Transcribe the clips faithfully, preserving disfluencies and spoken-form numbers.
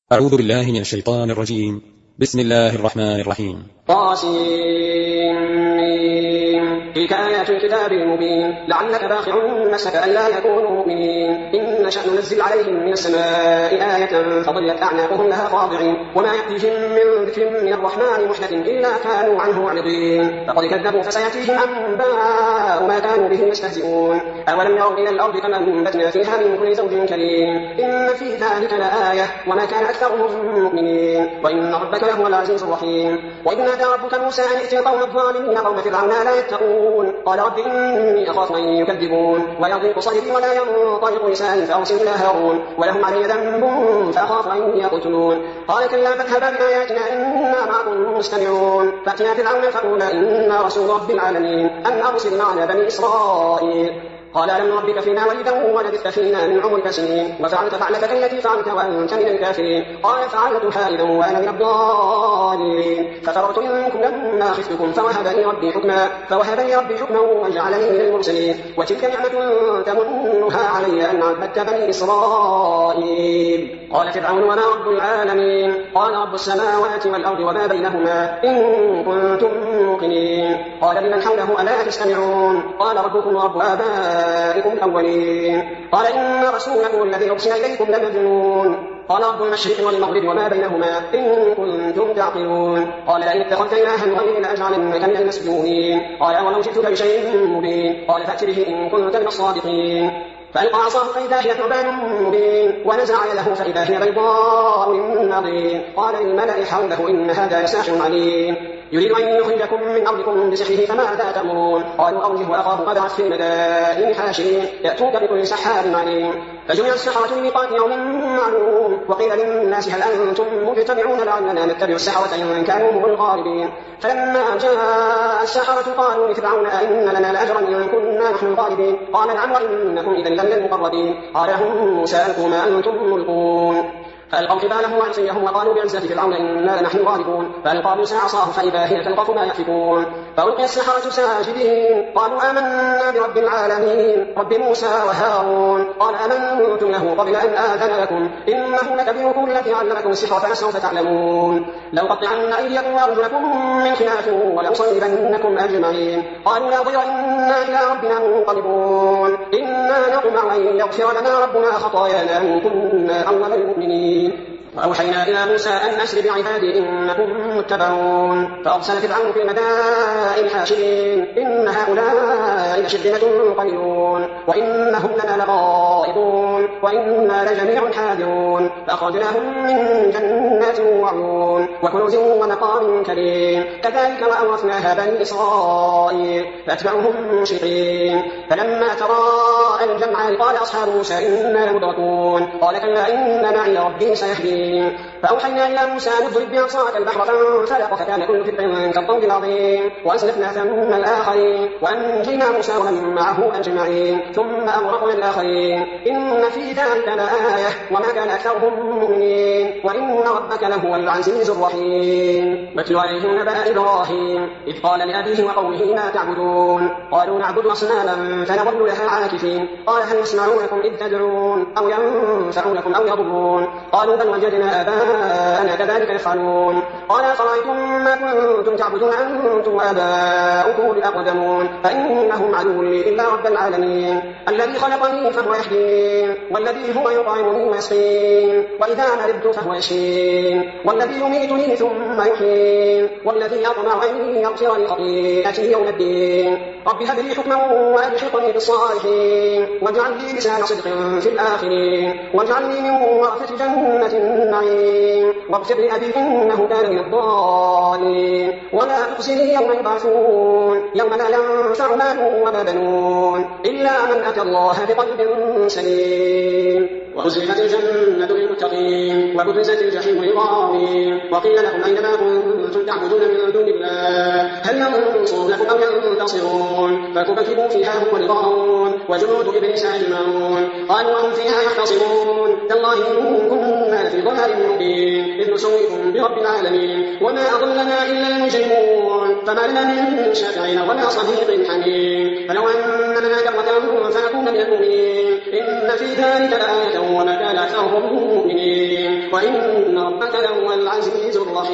أعوذ بالله من الشيطان الرجيم. بسم الله الرحمن الرحيم. طاسين تلك آيات الكتاب المبين لعلك باخع نفسك ألا يكونوا مؤمنين إن نشأ ننزل عليهم من السماء آية فظلت أعناقهم لها خاضعين وما يأتيهم من ذكر من الرحمن محدث إلا كانوا عنه معرضين فقد كذبوا فسيأتيهم أنباء ما كانوا به يستهزئون أولم يروا إلى الأرض كما أنبتنا فيها من كل زوج كريم إن في ذلك لآية وما كان أكثرهم مؤمنين وإن ربك لهو العزيز الرحيم وإذ نادى ربك موسى أن ائت القوم الظالمين قوم فرعون لا يتقون قال رب إني أخاف أن يكذبون ويضيق صدري ولا ينطلق لساني فأرسل إلى هارون ولهم علي ذنب فأخاف أن يقتلون قال كلا فاذهبا بآياتنا إنا معكم مستمعون فأتيا فرعون فقولا إنا رسول رب العالمين أن أرسل معنا بني إسرائيل قال ألم نربك فينا وليدا ولبثت فينا من عمرك سنين وفعلت فعلتك التي فعلت وأنت من الكافرين قال فعلتها إذا وأنا من الضالين ففررت منكم لما خفتكم فوهب لي ربي حكما فوهب لي ربي حكما وجعلني من المرسلين وتلك نعمة تمنها علي أن عبدت بني إسرائيل قال فرعون وما رب العالمين قال رب السماوات والأرض وما بينهما إن كنتم موقنين قال لمن حوله ألا تستمعون قال ربكم رب آبائكم الأولين قال إن رسولكم الذي أرسل إليكم لمجنون قال رب المشرق والمغرب وما بينهما إن كنتم تعقلون قال لئن اتخذت إلها غيري لأجعلنك من المسجونين قال ولو جئتك بشيء مبين قال فأت به إن كنت من الصادقين فألقى عصاه فإذا هي ثعبان مبين ونزع يده فإذا هي بيضاء للناظرين قال للملأ حوله إن هذا لساحر عليم يريد أن يخرجكم من أرضكم بسحره فماذا تأمرون قالوا أرجه وأخاه وابعث في المدائن حاشرين يأتوك بكل سحار عليم فجمع السحرة لميقات يوم معلوم وقيل للناس هل أنتم مجتمعون لعلنا نتبع السحرة إن كانوا هم الغالبين فلما جاء السحرة قالوا لفرعون أئن لنا لأجرا إن كنا نحن الغالبين قال نعم وإنكم إذا لمن المقربين قال لهم موسى ألقوا ما أنتم ملقون فألقوا حبالهم وعصيهم وقالوا بعزة فرعون إنا لنحن غالبون فألقى موسى عصاه فإذا هي تلقف ما يأفكون فألقي السحرة ساجدين قالوا آمنا برب العالمين رب موسى وهارون قال آمنتم له قبل أن آذن لكم إنه لكبيركم الذي علمكم السحر فسوف تعلمون لأقطعن أيديكم وأرجلكم من خلاف ولأصلبنكم أجمعين قالوا لا ضير إنا إلى ربنا منقلبون إنا نطمع أن يغفر لنا ربنا خطايانا إن كنا أول المؤمنين وأوحينا إلى موسى أن أسر بعبادي إنكم متبعون فأرسل فرعون في المدائن حاشرين إن هؤلاء لشرذمة قليلون وإنهم لنا لغائظون وإنا لجميع حاذرون فأخرجناهم من جنات وعيون وكنوز ومقام كريم كذلك وأورثناها بني إسرائيل فأتبعوهم مشرقين فلما تراءى الجمعان قال أصحاب موسى إنا لمدركون قال كلا إن معي ربي سيهدين فأوحينا إلى موسى أن اضرب بعصاك البحر فانفلق فكان كل فرق كالطود العظيم وأزلفنا ثم الآخرين وأنجينا موسى ومن معه أجمعين ثم أغرقنا الآخرين إن في ذلك لآية وما كان أكثرهم مؤمنين وإن ربك لهو العزيز الرحيم واتل عليهم نبأ إبراهيم إذ قال لأبيه وقومه ما تعبدون قالوا نعبد أصناما فنظل لها عاكفين قال هل يسمعونكم إذ تدعون أو ينفعونكم أو يضرون قالوا بل وجدنا آباءنا كذلك يفعلون قال أفرأيتم ما كنتم تعبدون أنتم وآباؤكم الأقدمون فإنهم عدو لي إلا رب العالمين الذي خلقني فهو يهدين والذي هو يطعمني ويسقين وإذا مرضت فهو يشفين والذي يميتني ثم يحيين والذي أطمع أن يغفر لي خطيئتي يوم الدين رب هب لي حكما وألحقني بالصالحين واجعل لي لسان صدق في الآخرين واجعلني من ورثة جنة النعيم واغفر لأبي إنه كان من الضالين ولا تخزني يوم يبعثون يوم لا ينفع مال ولا بنون إلا من أتى الله بقلب سليم وأزلفت الجنة للمتقين وبرزت الجحيم للغاوين وقيل لهم أين ما كنتم تعبدون من دون الله هل ينصرونكم أو ينتصرون فكبكبوا فيها هم والغاوون وجنود إبليس أجمعون قالوا وهم فيها يختصمون تالله إن كنا في ضلال مبين إذ نسويكم برب العالمين وما أضلنا إلا المجرمون فما لنا من شافعين ولا صديق حميم فلو أن لنا كرة فنكون من المؤمنين إن في ذلك لآية وما كان أكثرهم مؤمنين وإن ربك لهو العزيز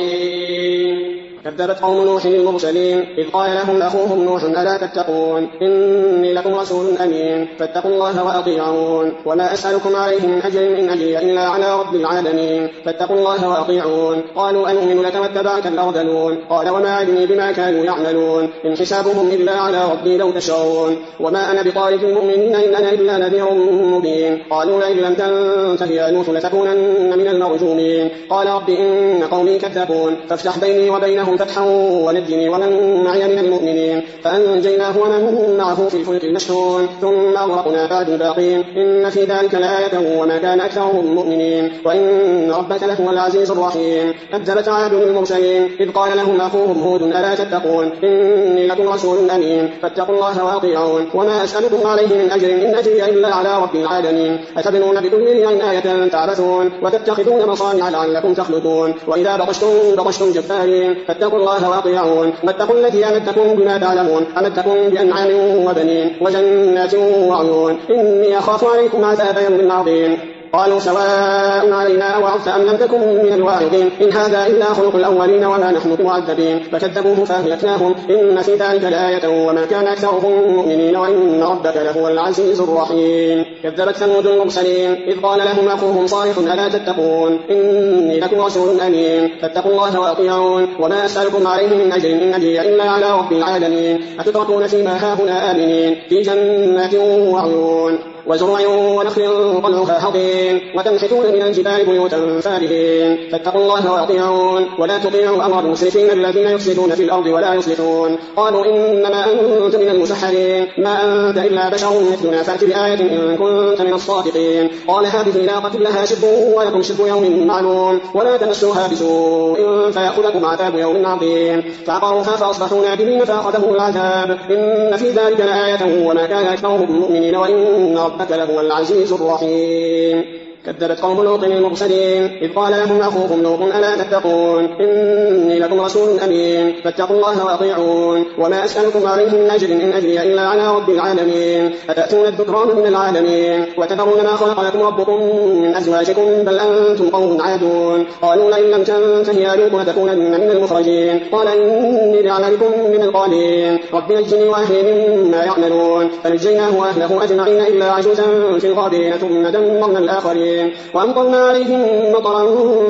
الرحيم. كذبت قوم نوح المرسلين إذ قال لهم أخوهم نوح ألا تتقون إني لكم رسول أمين فاتقوا الله وأطيعون وما أسألكم عليه من أجر إن أجري إلا على رب العالمين فاتقوا الله وأطيعون. قالوا أنؤمن لك واتبعك الأرذلون قال وما علمي بما كانوا يعملون إن حسابهم إلا على ربي لو تشعرون وما أنا بطارد المؤمنين إن أنا إلا نذير مبين. قالوا لئن لم تنته يا نوح لتكونن من المرجومين. قال رب إن قومي كذبون فافتح بيني وبينهم فتحا ونجني ومن معي من المؤمنين فأنجيناه ومن معه في الفلك المشحون ثم أغرقنا بعد الباقين إن في ذلك لآية وما كان أكثرهم مؤمنين وإن ربك لهو العزيز الرحيم. كذبت عاد المرسلين إذ قال لهم أخوهم هود ألا تتقون إني لكم رسول أمين فاتقوا الله وأطيعون وما أسألكم عليه من أجر إن أجري إلا على رب العالمين أتبنون بكل ريع آية تعبثون وتتخذون مصانع لعلكم تخلدون وإذا بطشتم بطشتم جبارين فاتقوا الله وأطيعون واتقوا الذي أمدكم بما تعلمون أمدكم بأنعام وبنين وجنات وعيون إني أخاف عليكم عذاب يوم عظيم. قالوا سواء علينا أوعظت أم لم تكن من الواعظين إن هذا إلا خلق الأولين وما نحن بمعذبين فكذبوه فأهلكناهم إن في ذلك لآية وما كان أكثرهم مؤمنين وإن ربك لهو العزيز الرحيم. كذبت ثمود المرسلين إذ قال لهم أخوهم صالح ألا تتقون إني لكم رسول أمين فاتقوا الله وأطيعون وما أسألكم عليه من أجر إن أجري إلا على رب العالمين أتتركون فيما هاهنا آمنين في جنات وعيون وزرع ونخل طلعها هضيم وتنحتون من الجبال بيوتا فارهين فاتقوا الله وأطيعون ولا تطيعوا أمر المسرفين الذين يفسدون في الأرض ولا يصلحون. قالوا إنما أنت من المسحرين ما أنت إلا بشر مثلنا فأت بآية إن كنت من الصادقين. قال هذه ناقة لها شرب ولكم شرب يوم معلوم ولا تمسوها بسوء فيأخذكم عذاب يوم عظيم. فعقروها فأصبحوا نادمين فأخذهم العذاب إن في ذلك لآية وما كان أكثرهم مؤمنين وإن ربك لهو العزيز الرحيم. كذبت قوم لوط المرسلين إذ قال لهم أخوهم لوط ألا تتقون إني لكم رسول أمين فاتقوا الله وأطيعون وما أسألكم عليه من أجر إن أجري إلا على رب العالمين أتأتون الذكران من العالمين وتذرون ما خلق لكم ربكم من أزواجكم بل أنتم قوم عادون. قالوا لئن لم تنته يا لوط لتكونن من المخرجين. قال إني لعملكم من القالين رب نجني وأهلي مما يعملون فنجيناه وأهله أجمعين إلا عجوزا في الغابرين ثم دمرنا الآخرين وأمطرنا عليهم مطرا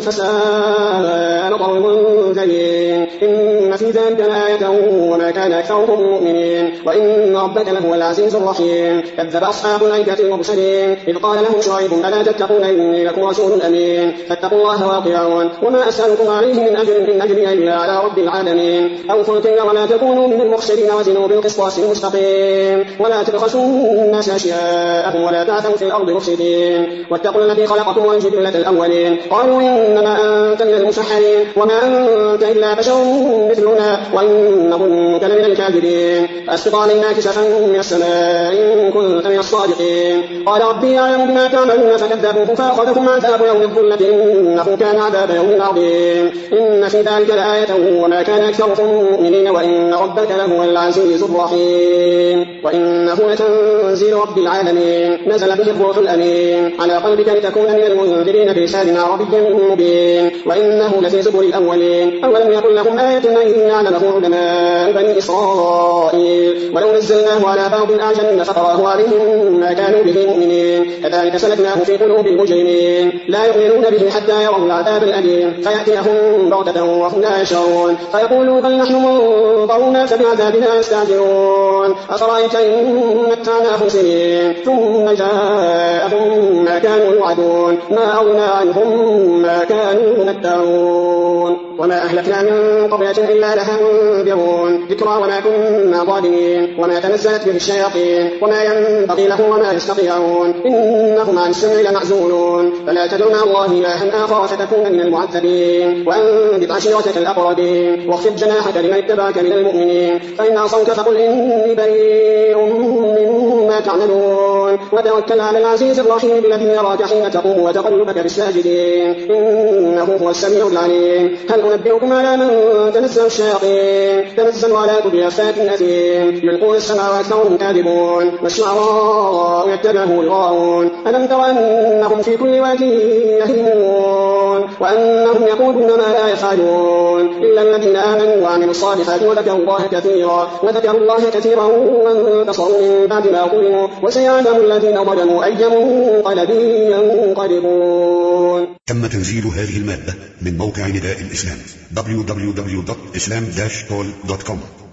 فساء مطر المنذرين إن في ذلك لآية وما كان أكثرهم مؤمنين وإن ربك لهو العزيز الرحيم. كذب أصحاب الأيكة المرسلين إذ قال لهم شعيب ألا تتقون إني لكم رسول أمين فاتقوا الله وأطيعون وما أسألكم عليه من أجر إن أجري إلا على رب العالمين. أوفوا الكيل ولا تكونوا من المخسرين وزنوا بالقسطاس المستقيم ولا تبخسوا الناس أشياءهم ولا تعثوا في الأرض مفسدين واتقوا الذي خلقكم والجبلة الأولين. قالوا إنما أنت من المسحرين وما أنت إلا بشر مثلنا وإن ظنك لمن الكاذبين فأسقط علينا كسفا من السماء إن كنت من الصادقين. قال ربي يعلم بما تعملون فكذبوه فأخذكم عذاب يوم الظلة إنه كان عذاب يوم عظيم. إن في ذلك لآية وما كان أكثرهم مؤمنين وإن ربك لهو العزيز الرحيم. وإنه لتنزيل رب العالمين نزل به الروح الأمين على قلبك لتكون من المنذرين بلسان عربي مبين وإنه لفي زبر الأولين. أولم يكن لهم آية أن يعلمه علماء بني إسرائيل ولو نزلناه على بعض الأعجمين فقرأه عليهم ما كانوا به مؤمنين كذلك سلكناه في قلوب المجرمين لا يؤمنون به حتى يروا العذاب الأليم فيأتيهم بغتة وهم لا يشعرون فيقولوا بل نحن منظرون فبعذابنا يستعجلون أفرأيت إن متعناهم سنين ثم جاءهم ما كانوا يوعدون ما أغنى عنهم ما كانوا يمتعون. وما أهلكنا من قرية إلا لها منذرون ذكرى وما كنا ظالمين وما تنزلت به الشياطين وما ينبغي له وما يستطيعون إنهم عن السمع لمعزولون فلا تدع مع الله إلها آخر فتكون من المعذبين وأنذر عشيرتك الأقربين واخفض جناحك لمن اتبعك من المؤمنين فإن عصوك فقل إني بريء مما تعملون وتوكل على العزيز الرحيم الذي يراك حين تقوم وتقلبك في الساجدين إنه هو السميع العليم هل أنبئكم على من تنزل الشياطين تنزل على كل أفاك أثيم يلقون السماء وأكثرهم كاذبون والشعراء يتبعه الغاوون ألم تر أنهم في كل واد يهيمون وأنهم يقولون ما لا يفعلون إلا الذين آمنوا وعملوا الصالحات وذكروا الله كثيرا وذكروا الله كثيرا وانتصروا من بعد ما ظلموا وسيعلم الذين ظلموا أي منقلب ينقلبون. تم تنزيل هذه المادة من موقع نداء الإسلام دبليو دبليو دبليو دوت إسلام داش تول دوت كوم.